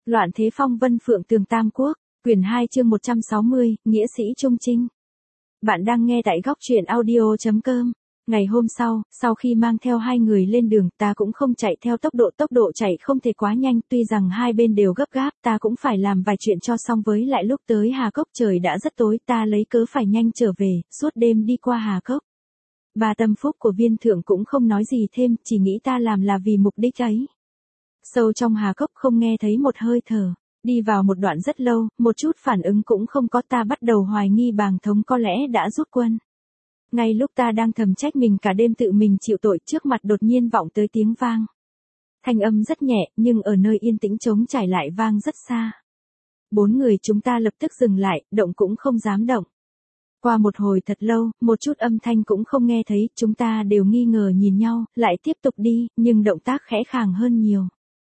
Loạn thế phong vân phượng tường Tam Quốc, quyển 2 chương 160, Nghĩa sĩ Trung Trinh. Bạn đang nghe tại góc truyện audio.com. Ngày hôm sau khi mang theo hai người lên đường, ta cũng không chạy theo tốc độ chạy không thể quá nhanh, tuy rằng hai bên đều gấp gáp, ta cũng phải làm vài chuyện cho xong, với lại lúc tới Hà Cốc trời đã rất tối, ta lấy cớ phải nhanh trở về, suốt đêm đi qua Hà Cốc. Bà tâm phúc của viên thượng cũng không nói gì thêm, chỉ nghĩ ta làm là vì mục đích ấy. Sâu trong Hà Cốc không nghe thấy một hơi thở, đi vào một đoạn rất lâu, một chút phản ứng cũng không có, ta bắt đầu hoài nghi Bàng Thống có lẽ đã rút quân. Ngay lúc ta đang thầm trách mình cả đêm tự mình chịu tội, trước mặt đột nhiên vọng tới tiếng vang. Thanh âm rất nhẹ, nhưng ở nơi yên tĩnh trống trải lại vang rất xa. Bốn người chúng ta lập tức dừng lại, động cũng không dám động. Qua một hồi thật lâu, một chút âm thanh cũng không nghe thấy, chúng ta đều nghi ngờ nhìn nhau, lại tiếp tục đi, nhưng động tác khẽ khàng hơn nhiều.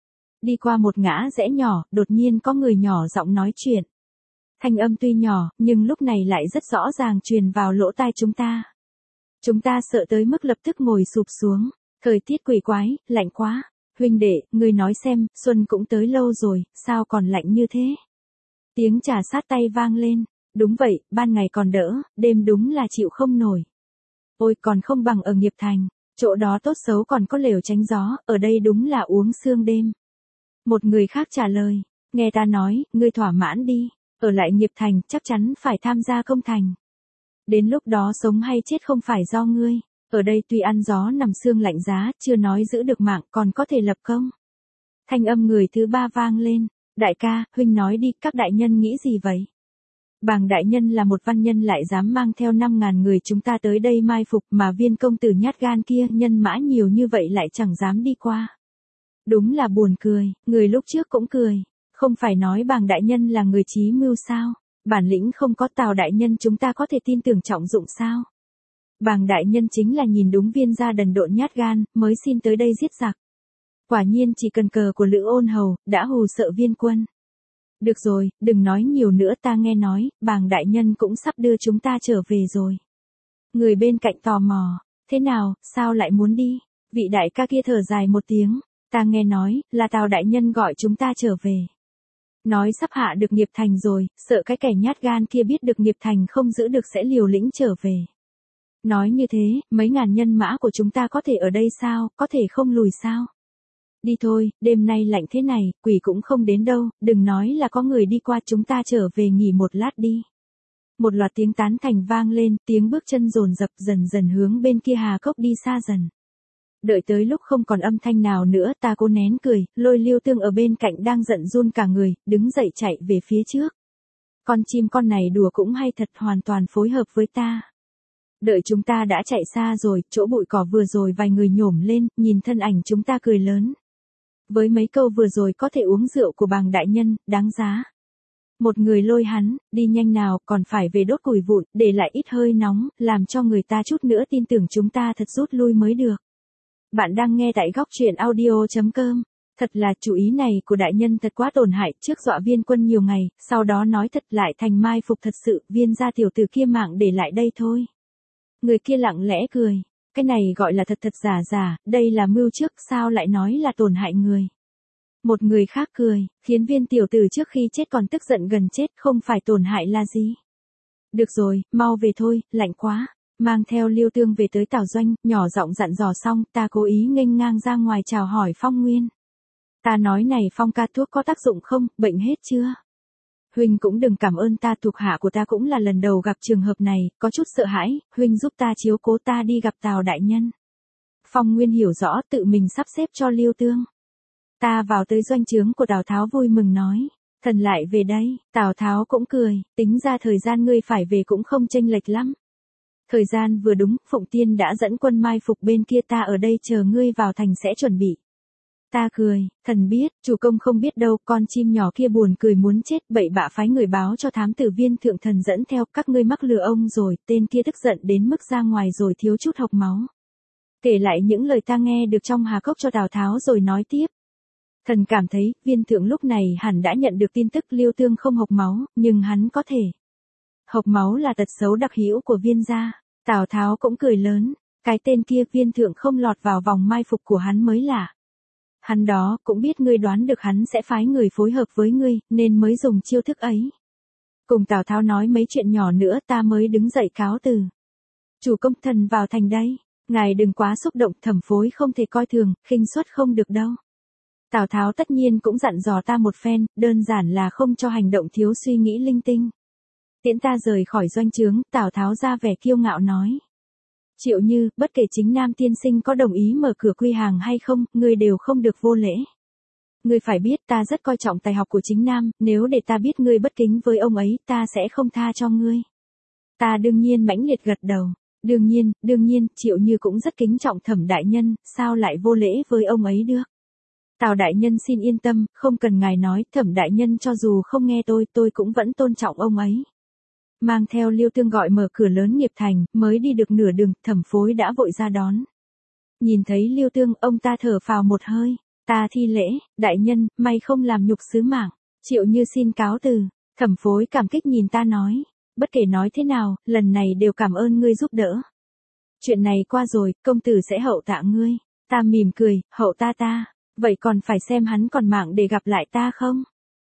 Đi qua một ngã rẽ nhỏ, đột nhiên có người nhỏ giọng nói chuyện. Thanh âm tuy nhỏ, nhưng lúc này lại rất rõ ràng truyền vào lỗ tai chúng ta. Chúng ta sợ tới mức lập tức ngồi sụp xuống. Thời tiết quỷ quái, lạnh quá. Huynh đệ, ngươi nói xem, xuân cũng tới lâu rồi, sao còn lạnh như thế? Tiếng trà sát tay vang lên. Đúng vậy, ban ngày còn đỡ, đêm đúng là chịu không nổi. Ôi, còn không bằng ở Nghiệp Thành. Chỗ đó tốt xấu còn có lều tránh gió, ở đây đúng là uống sương đêm. Một người khác trả lời, nghe ta nói, ngươi thỏa mãn đi, ở lại Nghiệp Thành chắc chắn phải tham gia công thành. Đến lúc đó sống hay chết không phải do ngươi, ở đây tuy ăn gió nằm sương lạnh giá, chưa nói giữ được mạng còn có thể lập công. Thanh âm người thứ ba vang lên, đại ca, huynh nói đi, các đại nhân nghĩ gì vậy? Bàng đại nhân là một văn nhân lại dám mang theo 5.000 người chúng ta tới đây mai phục, mà Viên công tử nhát gan kia nhân mã nhiều như vậy lại chẳng dám đi qua. Đúng là buồn cười, người lúc trước cũng cười, không phải nói Bàng đại nhân là người trí mưu sao, bản lĩnh không có Tào đại nhân chúng ta có thể tin tưởng trọng dụng sao. Bàng đại nhân chính là nhìn đúng Viên gia đần độn nhát gan, mới xin tới đây giết giặc. Quả nhiên chỉ cần cờ của Lữ Ôn Hầu, đã hù sợ Viên quân. Được rồi, đừng nói nhiều nữa, ta nghe nói, Bàng đại nhân cũng sắp đưa chúng ta trở về rồi. Người bên cạnh tò mò, thế nào, sao lại muốn đi? Vị đại ca kia thở dài một tiếng. Ta nghe nói, là Tào đại nhân gọi chúng ta trở về. Nói sắp hạ được Nghiệp Thành rồi, sợ cái kẻ nhát gan kia biết được Nghiệp Thành không giữ được sẽ liều lĩnh trở về. Nói như thế, mấy ngàn nhân mã của chúng ta có thể ở đây sao, có thể không lùi sao? Đi thôi, đêm nay lạnh thế này, quỷ cũng không đến đâu, đừng nói là có người đi qua, chúng ta trở về nghỉ một lát đi. Một loạt tiếng tán thành vang lên, tiếng bước chân dồn dập dần dần hướng bên kia Hà Cốc đi xa dần. Đợi tới lúc không còn âm thanh nào nữa, ta cố nén cười, lôi Liêu Tương ở bên cạnh đang giận run cả người, đứng dậy chạy về phía trước. Con chim con này đùa cũng hay thật, hoàn toàn phối hợp với ta. Đợi chúng ta đã chạy xa rồi, chỗ bụi cỏ vừa rồi vài người nhổm lên, nhìn thân ảnh chúng ta cười lớn. Với mấy câu vừa rồi có thể uống rượu của Bàng đại nhân, đáng giá. Một người lôi hắn, đi nhanh nào, còn phải về đốt củi vụn, để lại ít hơi nóng, làm cho người ta chút nữa tin tưởng chúng ta thật rút lui mới được. Bạn đang nghe tại góc truyện audio.com. Thật là chủ ý này của đại nhân thật quá tổn hại, trước dọa Viên quân nhiều ngày, sau đó nói thật lại thành mai phục thật sự, Viên gia tiểu tử kia mạng để lại đây thôi. Người kia lặng lẽ cười, cái này gọi là thật giả, đây là mưu trước, sao lại nói là tổn hại người. Một người khác cười, khiến Viên tiểu tử trước khi chết còn tức giận gần chết, không phải tổn hại là gì. Được rồi, mau về thôi, lạnh quá. Mang theo Liêu Tương về tới Tào doanh, nhỏ giọng dặn dò xong, ta cố ý nghênh ngang ra ngoài chào hỏi Phong Nguyên. Ta nói này Phong ca, thuốc có tác dụng không, bệnh hết chưa? Huynh cũng đừng cảm ơn ta, thuộc hạ của ta cũng là lần đầu gặp trường hợp này, có chút sợ hãi, huynh giúp ta chiếu cố ta đi gặp Tào đại nhân. Phong Nguyên hiểu rõ, tự mình sắp xếp cho Liêu Tương. Ta vào tới doanh trướng của Tào Tháo vui mừng nói, thần lại về đây. Tào Tháo cũng cười, tính ra thời gian ngươi phải về cũng không chênh lệch lắm. Thời gian vừa đúng, Phụng Tiên đã dẫn quân mai phục bên kia, ta ở đây chờ ngươi vào thành sẽ chuẩn bị. Ta cười, thần biết, chủ công không biết đâu, con chim nhỏ kia buồn cười muốn chết, bậy bạ phái người báo cho thám tử Viên thượng thần dẫn theo, các ngươi mắc lừa ông rồi, tên kia tức giận đến mức ra ngoài rồi thiếu chút hộc máu. Kể lại những lời ta nghe được trong Hà Cốc cho Tào Tháo rồi nói tiếp. Thần cảm thấy, Viên thượng lúc này hẳn đã nhận được tin tức Liêu Tương không hộc máu, nhưng hắn có thể. Hộc máu là tật xấu đặc hữu của Viên gia. Tào Tháo cũng cười lớn, cái tên kia Viên thượng không lọt vào vòng mai phục của hắn mới lạ. Hắn đó cũng biết ngươi đoán được hắn sẽ phái người phối hợp với ngươi, nên mới dùng chiêu thức ấy. Cùng Tào Tháo nói mấy chuyện nhỏ nữa ta mới đứng dậy cáo từ. Chủ công thần vào thành đây, ngài đừng quá xúc động, Thẩm Phối không thể coi thường, khinh suất không được đâu. Tào Tháo tất nhiên cũng dặn dò ta một phen, đơn giản là không cho hành động thiếu suy nghĩ linh tinh. Tiễn ta rời khỏi doanh trướng, Tào Tháo ra vẻ kiêu ngạo nói. Triệu Như, bất kể chính Nam tiên sinh có đồng ý mở cửa quy hàng hay không, ngươi đều không được vô lễ. Ngươi phải biết ta rất coi trọng tài học của chính Nam, nếu để ta biết ngươi bất kính với ông ấy, ta sẽ không tha cho ngươi. Ta đương nhiên mãnh liệt gật đầu. Đương nhiên, Triệu Như cũng rất kính trọng Thẩm đại nhân, sao lại vô lễ với ông ấy được. Tào đại nhân xin yên tâm, không cần ngài nói, Thẩm đại nhân cho dù không nghe tôi cũng vẫn tôn trọng ông ấy. Mang theo Liêu Tương gọi mở cửa lớn nghiệp thành, mới đi được nửa đường, Thẩm Phối đã vội ra đón. Nhìn thấy Liêu Tương, ông ta thở phào một hơi, ta thi lễ, đại nhân, may không làm nhục sứ mạng, Triệu Như xin cáo từ. Thẩm Phối cảm kích nhìn ta nói, bất kể nói thế nào, lần này đều cảm ơn ngươi giúp đỡ. Chuyện này qua rồi, công tử sẽ hậu tạ ngươi. Ta mỉm cười, hậu ta, vậy còn phải xem hắn còn mạng để gặp lại ta không?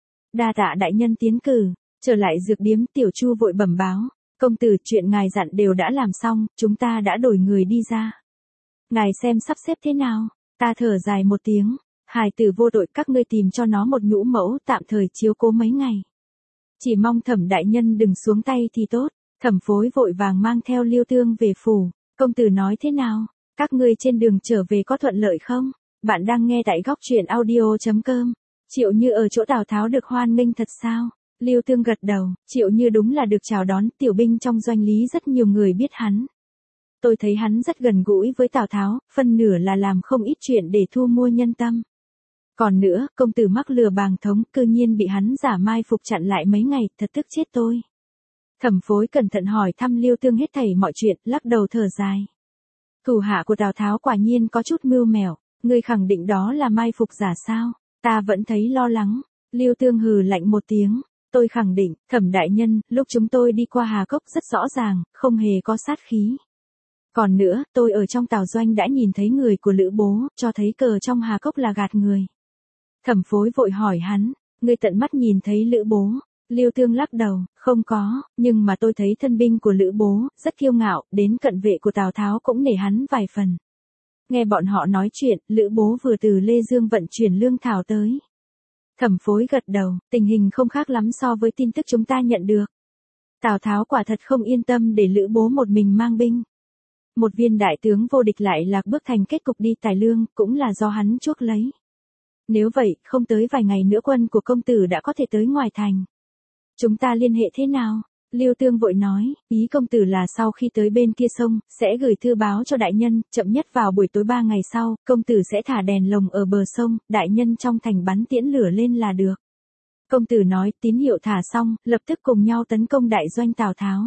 Đa tạ đại nhân tiến cử. Trở lại dược điếm, Tiểu Chu vội bẩm báo, công tử, chuyện ngài dặn đều đã làm xong, chúng ta đã đổi người đi ra. Ngài xem sắp xếp thế nào? Ta thở dài một tiếng, hài tử vô tội, các ngươi tìm cho nó một nhũ mẫu tạm thời chiếu cố mấy ngày. Chỉ mong Thẩm đại nhân đừng xuống tay thì tốt. Thẩm Phối vội vàng mang theo Liêu Tương về phủ. Công tử nói thế nào? Các ngươi trên đường trở về có thuận lợi không? Bạn đang nghe tại góc truyện audio.com. Triệu Như ở chỗ Tào Tháo được hoan nghênh thật sao? Liêu Tương gật đầu, Triệu Như đúng là được chào đón, tiểu binh trong doanh lý rất nhiều người biết hắn. Tôi thấy hắn rất gần gũi với Tào Tháo, phân nửa là làm không ít chuyện để thu mua nhân tâm. Còn nữa, công tử mắc lừa bàng thống, cư nhiên bị hắn giả mai phục chặn lại mấy ngày, thật tức chết tôi. Thẩm Phối cẩn thận hỏi thăm Liêu Tương hết thảy mọi chuyện, lắc đầu thở dài. Thủ hạ của Tào Tháo quả nhiên có chút mưu mèo, ngươi khẳng định đó là mai phục giả sao? Ta vẫn thấy lo lắng. Liêu Tương hừ lạnh một tiếng. Tôi khẳng định, Thẩm đại nhân, lúc chúng tôi đi qua Hà Cốc rất rõ ràng, không hề có sát khí. Còn nữa, tôi ở trong Tào doanh đã nhìn thấy người của Lữ Bố, cho thấy cờ trong Hà Cốc là gạt người. Thẩm Phối vội hỏi hắn, ngươi tận mắt nhìn thấy Lữ Bố? Liêu Tương lắc đầu, không có, nhưng mà tôi thấy thân binh của Lữ Bố, rất kiêu ngạo, đến cận vệ của Tào Tháo cũng nể hắn vài phần. Nghe bọn họ nói chuyện, Lữ Bố vừa từ Lê Dương vận chuyển lương thảo tới. Thẩm Phối gật đầu, tình hình không khác lắm so với tin tức chúng ta nhận được. Tào Tháo quả thật không yên tâm để Lữ Bố một mình mang binh. Một viên đại tướng vô địch lại lạc bước thành kết cục đi tài lương, cũng là do hắn chuốc lấy. Nếu vậy, không tới vài ngày nữa quân của công tử đã có thể tới ngoài thành. Chúng ta liên hệ thế nào? Liêu Tương vội nói, ý công tử là sau khi tới bên kia sông, sẽ gửi thư báo cho đại nhân, chậm nhất vào buổi tối 3 ngày sau, công tử sẽ thả đèn lồng ở bờ sông, đại nhân trong thành bắn tiễn lửa lên là được. Công tử nói, tín hiệu thả xong, lập tức cùng nhau tấn công đại doanh Tào Tháo.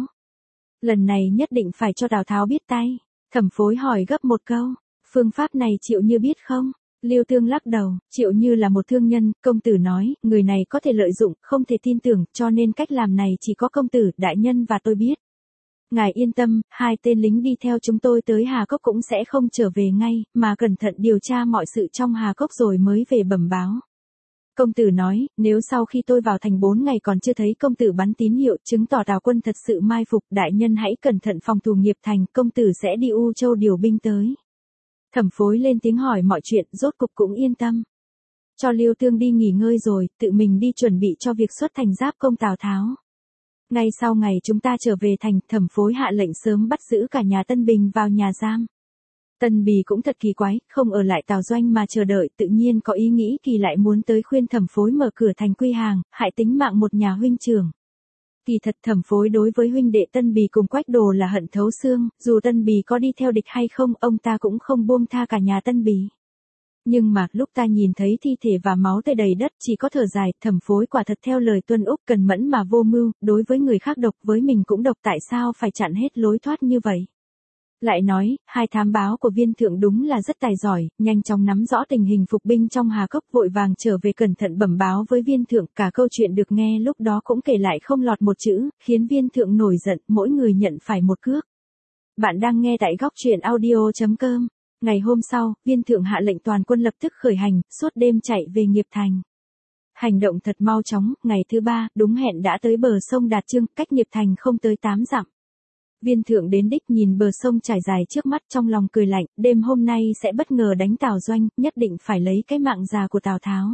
Lần này nhất định phải cho Tào Tháo biết tay. Thẩm Phối hỏi gấp một câu, phương pháp này Triệu Như biết không? Liêu Tương lắc đầu, Triệu Như là một thương nhân, công tử nói, người này có thể lợi dụng, không thể tin tưởng, cho nên cách làm này chỉ có công tử, đại nhân và tôi biết. Ngài yên tâm, 2 tên lính đi theo chúng tôi tới Hà Cốc cũng sẽ không trở về ngay, mà cẩn thận điều tra mọi sự trong Hà Cốc rồi mới về bẩm báo. Công tử nói, nếu sau khi tôi vào thành 4 ngày còn chưa thấy công tử bắn tín hiệu, chứng tỏ Tào quân thật sự mai phục, đại nhân hãy cẩn thận phòng thủ nghiệp thành, công tử sẽ đi U Châu điều binh tới. Thẩm Phối lên tiếng hỏi mọi chuyện, rốt cục cũng yên tâm. Cho Liêu Tương đi nghỉ ngơi rồi, tự mình đi chuẩn bị cho việc xuất thành giáp công Tào Tháo. Ngay sau ngày chúng ta trở về thành, Thẩm Phối hạ lệnh sớm bắt giữ cả nhà Tân Bình vào nhà giam. Tân Bì cũng thật kỳ quái, không ở lại Tào doanh mà chờ đợi, tự nhiên có ý nghĩ kỳ lại muốn tới khuyên Thẩm Phối mở cửa thành quy hàng, hại tính mạng một nhà huynh trưởng. Kỳ thật Thẩm Phối đối với huynh đệ Tân Bì cùng Quách Đồ là hận thấu xương, dù Tân Bì có đi theo địch hay không, ông ta cũng không buông tha cả nhà Tân Bì. Nhưng mà, lúc ta nhìn thấy thi thể và máu tươi đầy đất, chỉ có thở dài, Thẩm Phối quả thật theo lời Tuân Úc cần mẫn mà vô mưu, đối với người khác độc, với mình cũng độc, tại sao phải chặn hết lối thoát như vậy? Lại nói, 2 thám báo của viên thượng đúng là rất tài giỏi, nhanh chóng nắm rõ tình hình phục binh trong Hà Cốc, vội vàng trở về cẩn thận bẩm báo với viên thượng, cả câu chuyện được nghe lúc đó cũng kể lại không lọt một chữ, khiến viên thượng nổi giận, mỗi người nhận phải một cước. Bạn đang nghe tại góc truyện audio.com. Ngày hôm sau, viên thượng hạ lệnh toàn quân lập tức khởi hành, suốt đêm chạy về Nghiệp Thành. Hành động thật mau chóng, ngày thứ 3, đúng hẹn đã tới bờ sông Đạt Chương, cách Nghiệp Thành không tới 8 dặm. Viên thượng đến đích nhìn bờ sông trải dài trước mắt trong lòng cười lạnh, đêm hôm nay sẽ bất ngờ đánh Tào Doanh, nhất định phải lấy cái mạng già của Tào Tháo.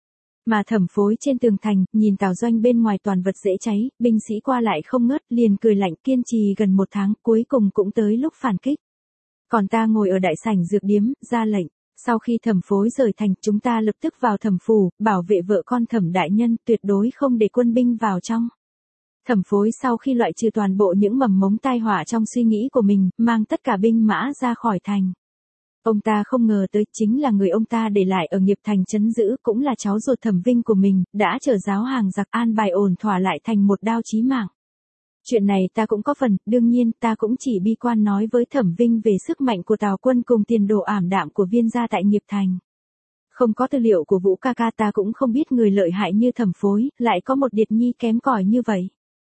Mà Thẩm Phối trên tường thành, nhìn Tào Doanh bên ngoài toàn vật dễ cháy, binh sĩ qua lại không ngớt, liền cười lạnh kiên trì gần 1 tháng, cuối cùng cũng tới lúc phản kích. Còn ta ngồi ở đại sảnh dược điếm, ra lệnh. Sau khi Thẩm Phối rời thành, chúng ta lập tức vào Thẩm phủ, bảo vệ vợ con Thẩm đại nhân, tuyệt đối không để quân binh vào trong. Thẩm Phối sau khi loại trừ toàn bộ những mầm mống tai họa trong suy nghĩ của mình, mang tất cả binh mã ra khỏi thành. Ông ta không ngờ tới chính là người ông ta để lại ở Nghiệp Thành trấn giữ, cũng là cháu ruột Thẩm Vinh của mình, đã chở giáo hàng giặc an bài ổn thỏa lại thành một đao chí mạng. Chuyện này ta cũng có phần, đương nhiên ta cũng chỉ bi quan nói với Thẩm Vinh về sức mạnh của Tào quân cùng tiền đồ ảm đạm của Viên gia tại Nghiệp Thành. Không có tư liệu của Vũ ca ca, ta cũng không biết người lợi hại như Thẩm Phối, lại có một điệt nhi kém cỏi như vậy.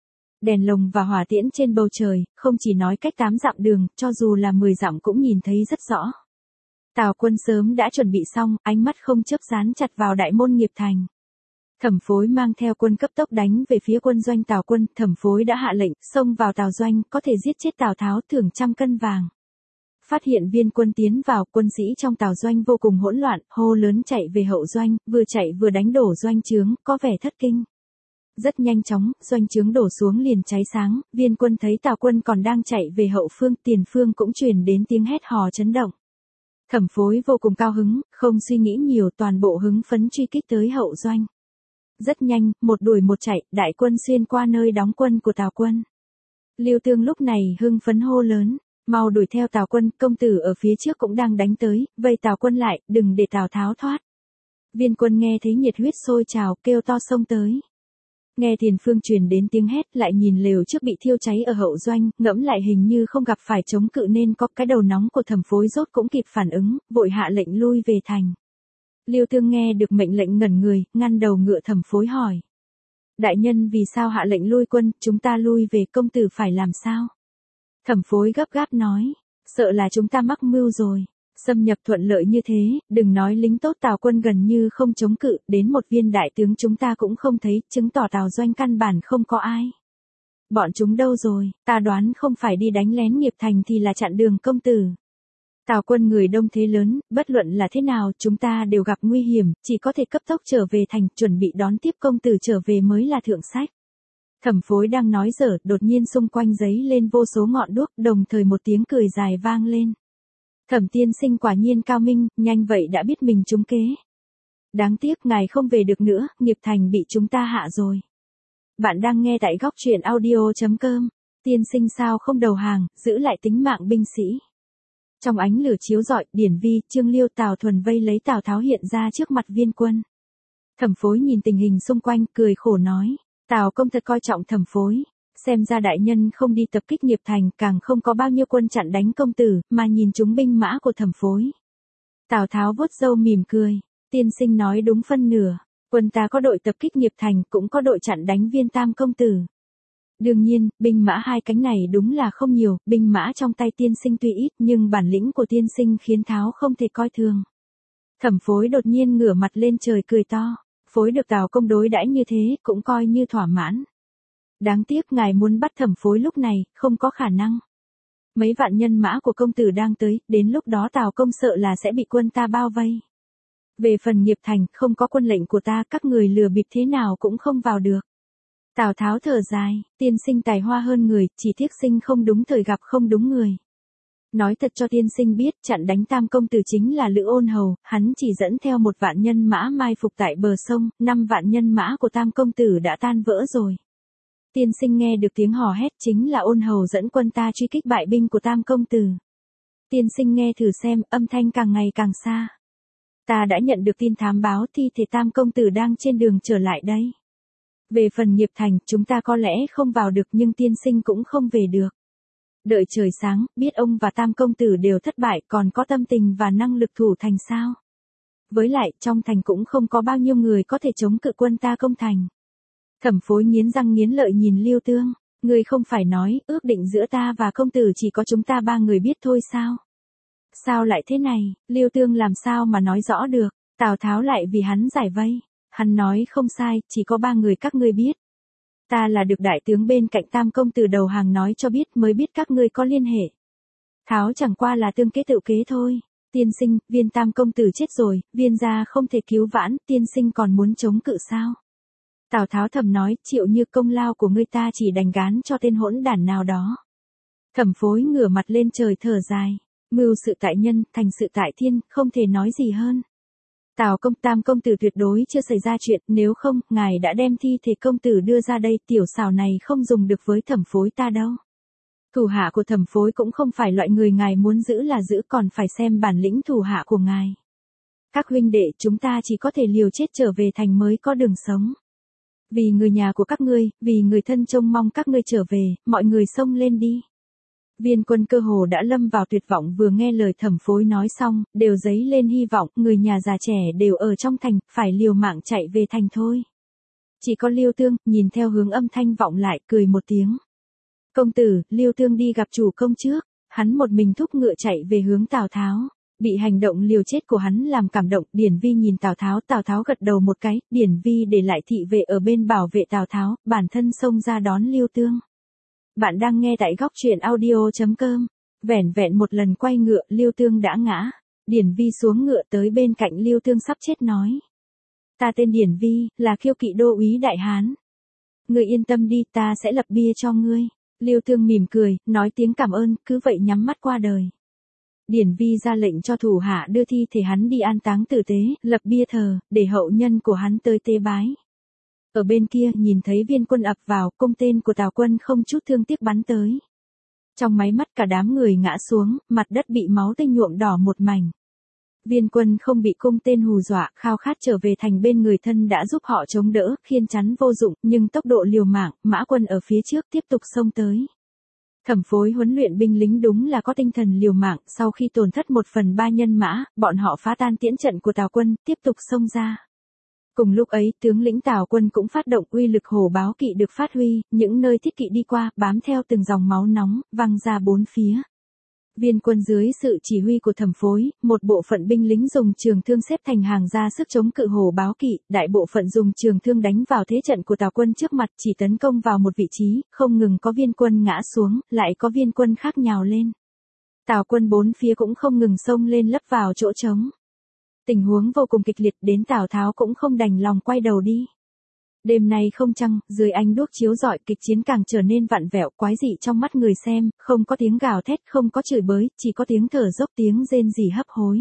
Đèn lồng và hỏa tiễn trên bầu trời, không chỉ nói cách 8 dặm đường, cho dù là 10 dặm cũng nhìn thấy rất rõ. Tào quân sớm đã chuẩn bị xong, ánh mắt không chớp dán chặt vào đại môn Nghiệp Thành. Thẩm Phối mang theo quân cấp tốc đánh về phía quân doanh Tào quân, Thẩm Phối đã hạ lệnh, xông vào Tào doanh, có thể giết chết Tào Tháo thưởng 100 cân vàng. Phát hiện viên quân tiến vào, quân sĩ trong Tào doanh vô cùng hỗn loạn, hô lớn chạy về hậu doanh, vừa chạy vừa đánh đổ doanh trướng, có vẻ thất kinh. Rất nhanh chóng, doanh trướng đổ xuống liền cháy sáng, viên quân thấy Tào quân còn đang chạy về hậu phương, tiền phương cũng truyền đến tiếng hét hò chấn động. Thẩm Phối vô cùng cao hứng, không suy nghĩ nhiều, toàn bộ hứng phấn truy kích tới hậu doanh. Rất nhanh, một đuổi một chạy, đại quân xuyên qua nơi đóng quân của Tào quân. Lưu Tương lúc này hưng phấn hô lớn, mau đuổi theo Tào quân, công tử ở phía trước cũng đang đánh tới, vây Tào quân lại, đừng để Tào Tháo thoát. Viên quân nghe thấy nhiệt huyết sôi trào, kêu to xông tới. Nghe tiền phương truyền đến tiếng hét, lại nhìn lều trước bị thiêu cháy ở hậu doanh, ngẫm lại hình như không gặp phải chống cự nên có cái đầu nóng của Thẩm Phối rốt cũng kịp phản ứng, vội hạ lệnh lui về thành. Lưu Tương nghe được mệnh lệnh ngẩn người, ngăn đầu ngựa Thẩm Phối hỏi. Đại nhân vì sao hạ lệnh lui quân, chúng ta lui về, công tử phải làm sao? Thẩm Phối gấp gáp nói, sợ là chúng ta mắc mưu rồi. Xâm nhập thuận lợi như thế, đừng nói lính tốt Tào quân gần như không chống cự, đến một viên đại tướng chúng ta cũng không thấy, chứng tỏ Tào doanh căn bản không có ai. Bọn chúng đâu rồi, ta đoán không phải đi đánh lén Nghiệp Thành thì là chặn đường công tử. Tào quân người đông thế lớn, bất luận là thế nào chúng ta đều gặp nguy hiểm, chỉ có thể cấp tốc trở về thành, chuẩn bị đón tiếp công tử trở về mới là thượng sách. Thẩm Phối đang nói dở, đột nhiên xung quanh giấy lên vô số ngọn đuốc, đồng thời một tiếng cười dài vang lên. Thẩm tiên sinh quả nhiên cao minh, nhanh vậy đã biết mình trúng kế. Đáng tiếc ngài không về được nữa, Nghiệp Thành bị chúng ta hạ rồi. Bạn đang nghe tại góc truyện audio.com. Tiên sinh sao không đầu hàng, giữ lại tính mạng binh sĩ. Trong ánh lửa chiếu rọi, Điển Vi, Trương Liêu, Tào Thuần vây lấy Tào Tháo hiện ra trước mặt viên quân. Thẩm Phối nhìn tình hình xung quanh, cười khổ nói, Tào công thật coi trọng Thẩm Phối. Xem ra đại nhân không đi tập kích Nghiệp Thành, càng không có bao nhiêu quân chặn đánh công tử, mà nhìn chúng binh mã của Thẩm Phối. Tào Tháo vuốt râu mỉm cười, tiên sinh nói đúng phân nửa, quân ta có đội tập kích Nghiệp Thành, cũng có đội chặn đánh Viên tam công tử. Đương nhiên, binh mã hai cánh này đúng là không nhiều, binh mã trong tay tiên sinh tuy ít, nhưng bản lĩnh của tiên sinh khiến Tháo không thể coi thường. Thẩm Phối đột nhiên ngửa mặt lên trời cười to, Phối được Tào công đối đãi như thế, cũng coi như thỏa mãn. Đáng tiếc ngài muốn bắt Thẩm Phối lúc này, không có khả năng. Mấy vạn nhân mã của công tử đang tới, đến lúc đó Tào công sợ là sẽ bị quân ta bao vây. Về phần Nghiệp Thành, không có quân lệnh của ta, các người lừa bịp thế nào cũng không vào được. Tào Tháo thở dài, tiên sinh tài hoa hơn người, chỉ tiếc sinh không đúng thời gặp không đúng người. Nói thật cho tiên sinh biết, chặn đánh Tam công tử chính là Lữ Ôn Hầu, hắn chỉ dẫn theo 1 vạn nhân mã mai phục tại bờ sông, 5 vạn nhân mã của Tam công tử đã tan vỡ rồi. Tiên sinh nghe được tiếng hò hét chính là Ôn Hầu dẫn quân ta truy kích bại binh của Tam công tử. Tiên sinh nghe thử xem, âm thanh càng ngày càng xa. Ta đã nhận được tin thám báo thi thể Tam công tử đang trên đường trở lại đây. Về phần Nghiệp Thành, chúng ta có lẽ không vào được nhưng tiên sinh cũng không về được. Đợi trời sáng, biết ông và Tam công tử đều thất bại, còn có tâm tình và năng lực thủ thành sao? Với lại, trong thành cũng không có bao nhiêu người có thể chống cự quân ta công thành. Thẩm Phối nghiến răng nghiến lợi nhìn Lưu Tương, ngươi không phải nói, ước định giữa ta và công tử chỉ có chúng ta 3 người biết thôi sao? Sao lại thế này, Lưu Tương làm sao mà nói rõ được, Tào Tháo lại vì hắn giải vây. Hắn nói không sai, chỉ có 3 người các ngươi biết. Ta là được đại tướng bên cạnh Tam công tử đầu hàng nói cho biết mới biết các ngươi có liên hệ. Tháo chẳng qua là tương kế tự kế thôi. Tiên sinh, Viên Tam công tử chết rồi, Viên gia không thể cứu vãn, tiên sinh còn muốn chống cự sao? Tào Tháo thầm nói, Triệu Như công lao của ngươi ta chỉ đành gán cho tên hỗn đản nào đó. Thẩm Phối ngửa mặt lên trời thở dài, mưu sự tại nhân, thành sự tại thiên, không thể nói gì hơn. Tam công tử tuyệt đối chưa xảy ra chuyện, nếu không, ngài đã đem thi thể công tử đưa ra đây, tiểu xảo này không dùng được với Thẩm Phối ta đâu. Thủ hạ của Thẩm Phối cũng không phải loại người ngài muốn giữ là giữ, còn phải xem bản lĩnh thủ hạ của ngài. Các huynh đệ, chúng ta chỉ có thể liều chết trở về thành mới có đường sống. Vì người nhà của các ngươi, vì người thân trông mong các ngươi trở về, mọi người xông lên đi. Viên Quân cơ hồ đã lâm vào tuyệt vọng, vừa nghe lời Thẩm Phối nói xong, đều dấy lên hy vọng, người nhà già trẻ đều ở trong thành, phải liều mạng chạy về thành thôi. Chỉ có Lưu Tương, nhìn theo hướng âm thanh vọng lại, cười một tiếng. Công tử, Lưu Tương đi gặp chủ công trước, hắn một mình thúc ngựa chạy về hướng Tào Tháo. Bị hành động liều chết của hắn làm cảm động, Điển Vi nhìn Tào Tháo gật đầu một cái, Điển Vi để lại thị vệ ở bên bảo vệ Tào Tháo, bản thân xông ra đón Lưu Tương. Bạn đang nghe tại góc truyện audio.com. Vẻn vẹn một lần quay ngựa, Lưu Tương đã ngã. Điển Vi xuống ngựa tới bên cạnh Lưu Tương sắp chết nói. Ta tên Điển Vi, là kiêu kỵ đô úy Đại Hán. Ngươi yên tâm đi, ta sẽ lập bia cho ngươi. Lưu Tương mỉm cười, nói tiếng cảm ơn, cứ vậy nhắm mắt qua đời. Điển Vi ra lệnh cho thủ hạ đưa thi thể hắn đi an táng tử tế, lập bia thờ, để hậu nhân của hắn tới tế bái. Ở bên kia, nhìn thấy Viên Quân ập vào, cung tên của Tào Quân không chút thương tiếc bắn tới. Trong máy mắt cả đám người ngã xuống, mặt đất bị máu tươi nhuộm đỏ một mảnh. Viên Quân không bị cung tên hù dọa, khao khát trở về thành bên người thân đã giúp họ chống đỡ, khiên chắn vô dụng, nhưng tốc độ liều mạng, Mã Quân ở phía trước tiếp tục xông tới. Thẩm Phối huấn luyện binh lính đúng là có tinh thần liều mạng, sau khi tổn thất 1/3 nhân mã, bọn họ phá tan tiễn trận của Tào Quân, tiếp tục xông ra. Cùng lúc ấy, tướng lĩnh Tào Quân cũng phát động uy lực hổ báo kỵ được phát huy, những nơi thiết kỵ đi qua, bám theo từng dòng máu nóng, văng ra bốn phía. Viên Quân dưới sự chỉ huy của Thẩm Phối, một bộ phận binh lính dùng trường thương xếp thành hàng ra sức chống cự hổ báo kỵ, đại bộ phận dùng trường thương đánh vào thế trận của Tào Quân trước mặt, chỉ tấn công vào một vị trí, không ngừng có viên quân ngã xuống, lại có viên quân khác nhào lên. Tào Quân bốn phía cũng không ngừng xông lên lấp vào chỗ trống. Tình huống vô cùng kịch liệt, đến Tào Tháo cũng không đành lòng quay đầu đi. Đêm nay không trăng, dưới ánh đuốc chiếu rọi, kịch chiến càng trở nên vặn vẹo quái dị trong mắt người xem, không có tiếng gào thét, không có chửi bới, chỉ có tiếng thở dốc, tiếng rên rỉ hấp hối.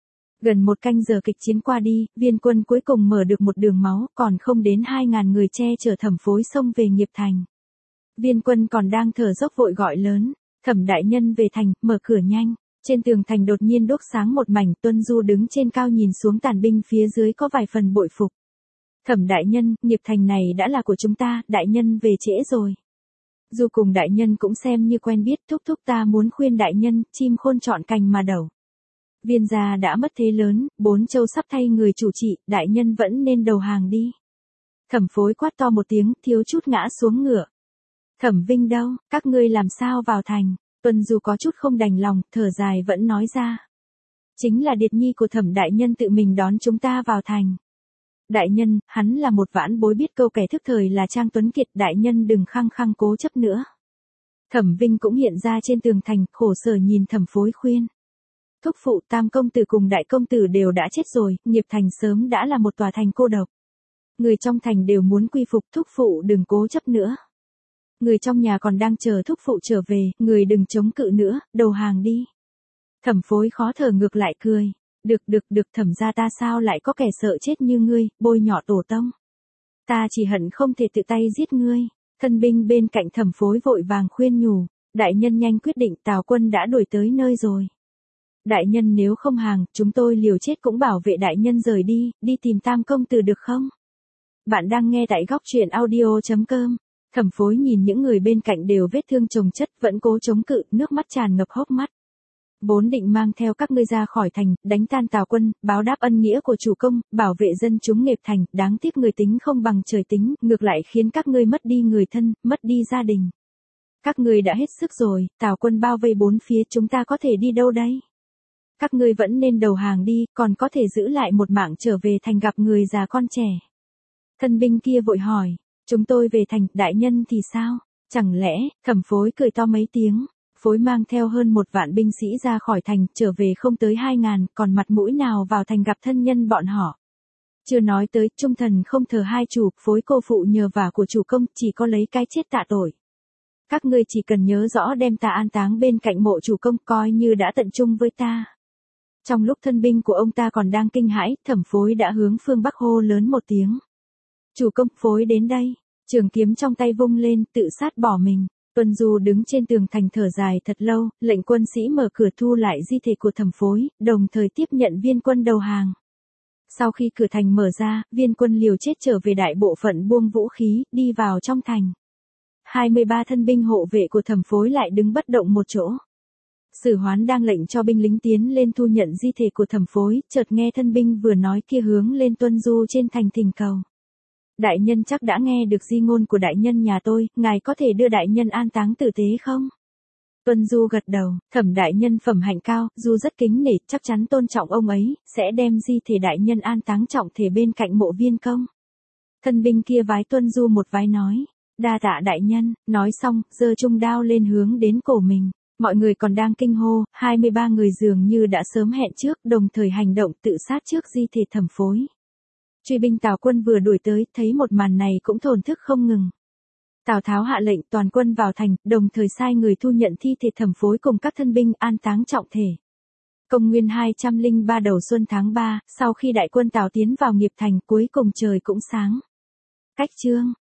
Gần một canh giờ kịch chiến qua đi, Viên Quân cuối cùng mở được một đường máu, còn không đến 2.000 người che chở Thẩm Phối xông về nghiệp thành. Viên Quân còn đang thở dốc vội gọi lớn, Thẩm đại nhân về thành, mở cửa nhanh. Trên tường thành đột nhiên đốt sáng một mảnh, Tuân Du đứng trên cao nhìn xuống tàn binh phía dưới có vài phần bội phục. Thẩm đại nhân, nghiệp thành này đã là của chúng ta, đại nhân về trễ rồi. Du cùng đại nhân cũng xem như quen biết, thúc ta muốn khuyên đại nhân, chim khôn chọn cành mà đậu. Viên gia đã mất thế lớn, 4 châu sắp thay người chủ trị, đại nhân vẫn nên đầu hàng đi. Thẩm Phối quát to một tiếng, thiếu chút ngã xuống ngựa. Thẩm Vinh đâu, các ngươi làm sao vào thành? Tuân Du có chút không đành lòng, thở dài vẫn nói ra. Chính là điệt nhi của Thẩm đại nhân tự mình đón chúng ta vào thành. Đại nhân, hắn là một vãn bối biết câu kẻ thức thời là Trang Tuấn Kiệt, đại nhân đừng khăng khăng cố chấp nữa. Thẩm Vinh cũng hiện ra trên tường thành, khổ sở nhìn Thẩm Phối khuyên. Thúc phụ, Tam công tử cùng đại công tử đều đã chết rồi, nghiệp thành sớm đã là một tòa thành cô độc. Người trong thành đều muốn quy phục, thúc phụ đừng cố chấp nữa. Người trong nhà còn đang chờ thúc phụ trở về, người đừng chống cự nữa, đầu hàng đi. Thẩm Phối khó thở ngược lại cười. Được, Thẩm gia ta sao lại có kẻ sợ chết như ngươi, bôi nhọ tổ tông. Ta chỉ hận không thể tự tay giết ngươi. Thân binh bên cạnh Thẩm Phối vội vàng khuyên nhủ, đại nhân nhanh quyết định, Tào quân đã đuổi tới nơi rồi. Đại nhân nếu không hàng, chúng tôi liều chết cũng bảo vệ đại nhân rời đi, đi tìm Tam công tử được không? Bạn đang nghe tại góc truyện audio.com. Thẩm Phối nhìn những người bên cạnh đều vết thương chồng chất, vẫn cố chống cự, nước mắt tràn ngập hốc mắt. Vốn định mang theo các ngươi ra khỏi thành, đánh tan Tào quân, báo đáp ân nghĩa của chủ công, bảo vệ dân chúng nghiệp thành, đáng tiếc người tính không bằng trời tính, ngược lại khiến các ngươi mất đi người thân, mất đi gia đình. Các ngươi đã hết sức rồi, Tào quân bao vây bốn phía, chúng ta có thể đi đâu đây? Các ngươi vẫn nên đầu hàng đi, còn có thể giữ lại một mạng trở về thành gặp người già con trẻ. Thân binh kia vội hỏi, chúng tôi về thành, đại nhân thì sao? Chẳng lẽ, Thẩm Phối cười to mấy tiếng, Phối mang theo hơn 1 vạn binh sĩ ra khỏi thành, trở về không tới 2.000, còn mặt mũi nào vào thành gặp thân nhân bọn họ. Chưa nói tới, trung thần không thờ hai chủ, Phối cô phụ nhờ vả của chủ công, chỉ có lấy cái chết tạ tội. Các ngươi chỉ cần nhớ rõ đem ta an táng bên cạnh mộ chủ công, coi như đã tận trung với ta. Trong lúc thân binh của ông ta còn đang kinh hãi, Thẩm Phối đã hướng phương Bắc hô lớn một tiếng. Chủ công, Phối đến đây. Trường kiếm trong tay vung lên, tự sát bỏ mình. Tuân Du đứng trên tường thành thở dài thật lâu, lệnh quân sĩ mở cửa thu lại di thể của Thẩm Phối, đồng thời tiếp nhận viên quân đầu hàng. Sau khi cửa thành mở ra, viên quân liều chết trở về đại bộ phận buông vũ khí, đi vào trong thành. 23 thân binh hộ vệ của Thẩm Phối lại đứng bất động một chỗ. Sử Hoán đang lệnh cho binh lính tiến lên thu nhận di thể của Thẩm Phối, chợt nghe thân binh vừa nói kia hướng lên Tuân Du trên thành thỉnh cầu. Đại nhân chắc đã nghe được di ngôn của đại nhân nhà tôi, ngài có thể đưa đại nhân an táng tử tế không? Tuân Du gật đầu, Thẩm đại nhân phẩm hạnh cao, Du rất kính nể, chắc chắn tôn trọng ông ấy, sẽ đem di thể đại nhân an táng trọng thể bên cạnh mộ viên công. Thân binh kia vái Tuân Du một vái nói, đa tạ đại nhân, nói xong, giơ trung đao lên hướng đến cổ mình. Mọi người còn đang kinh hô, 23 người dường như đã sớm hẹn trước, đồng thời hành động tự sát trước di thể Thẩm Phối. Truy binh Tào quân vừa đuổi tới, thấy một màn này cũng thổn thức không ngừng. Tào Tháo hạ lệnh toàn quân vào thành, đồng thời sai người thu nhận thi thể Thẩm Phối cùng các thân binh an táng trọng thể. Công nguyên 203 đầu xuân tháng 3, sau khi đại quân Tào tiến vào nghiệp thành, cuối cùng trời cũng sáng. Cách chương